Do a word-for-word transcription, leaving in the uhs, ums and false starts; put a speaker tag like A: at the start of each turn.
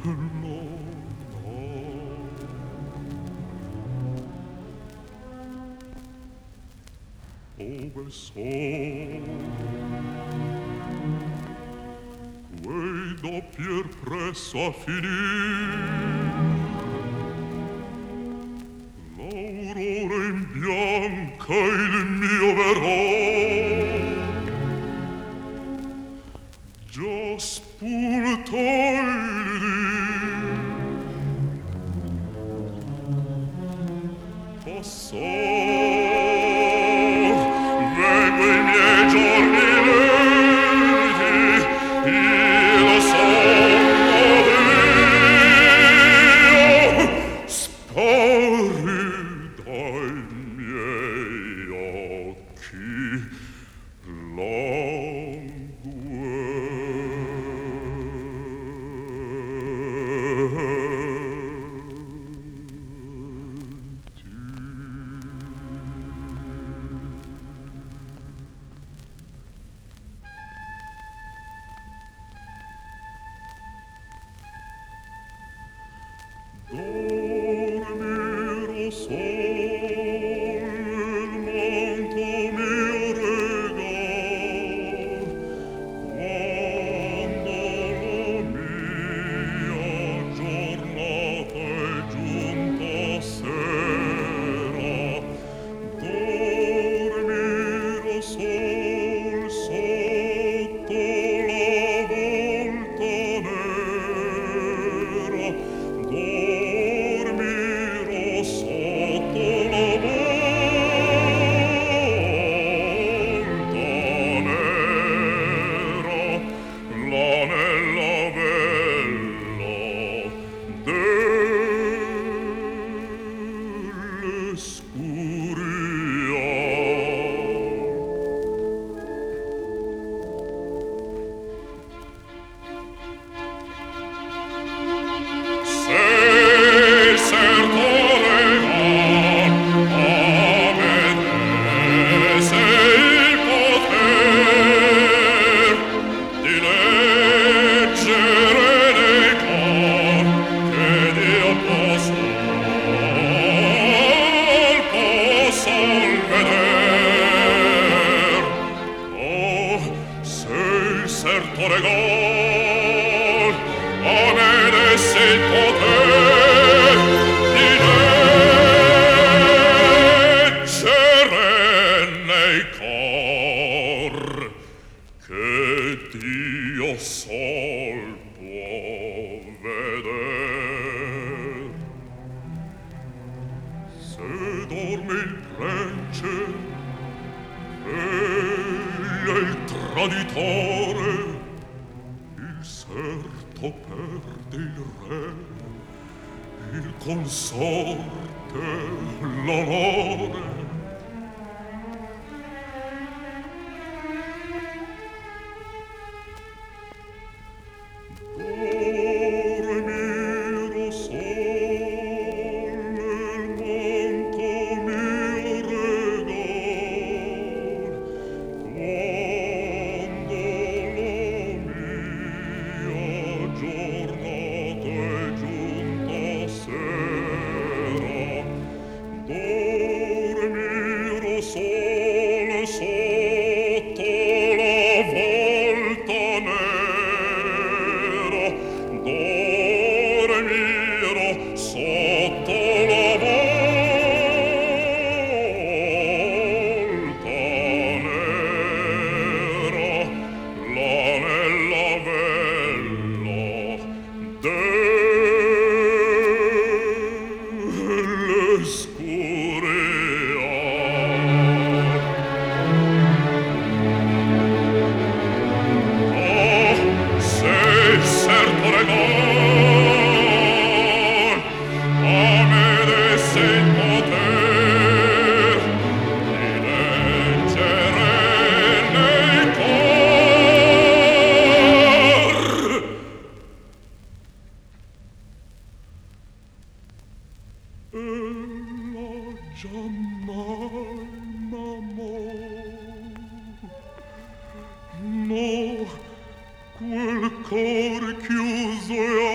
A: Dove son quei doppier presso a finir? L'aurora in bianca il mio verò già spulta il dì passò. I miei giorni lenti, io sono Dio, spari dai miei occhi dormiro sol il manto mio regal quando la mia giornata è giunta sera. Dormiro sol sotto la volta nera. Dormiro sotto la volta nera, l'anella bella dell'escuria. Sei certo legal a me sei il poter di leggere nei cor che Dio posso posso veder. Oh, sei certo legal a me sei il poter di leggere nei cor che Dio sol può veder. Se dorme il prece veglia il traditore, il serto perde il re, il consorte l'onore. Dormiro sol nel manto mio regal quando la mia giornata è giunta sera. Dormiro sol sotto la volta nera. Dormiro sotto la volta nera, l'anella bella dell'escuria. Oh, sei certo regal a me sei il poter di leggere nei cor. Ella giammai m'amò, no, quel cor chiuso e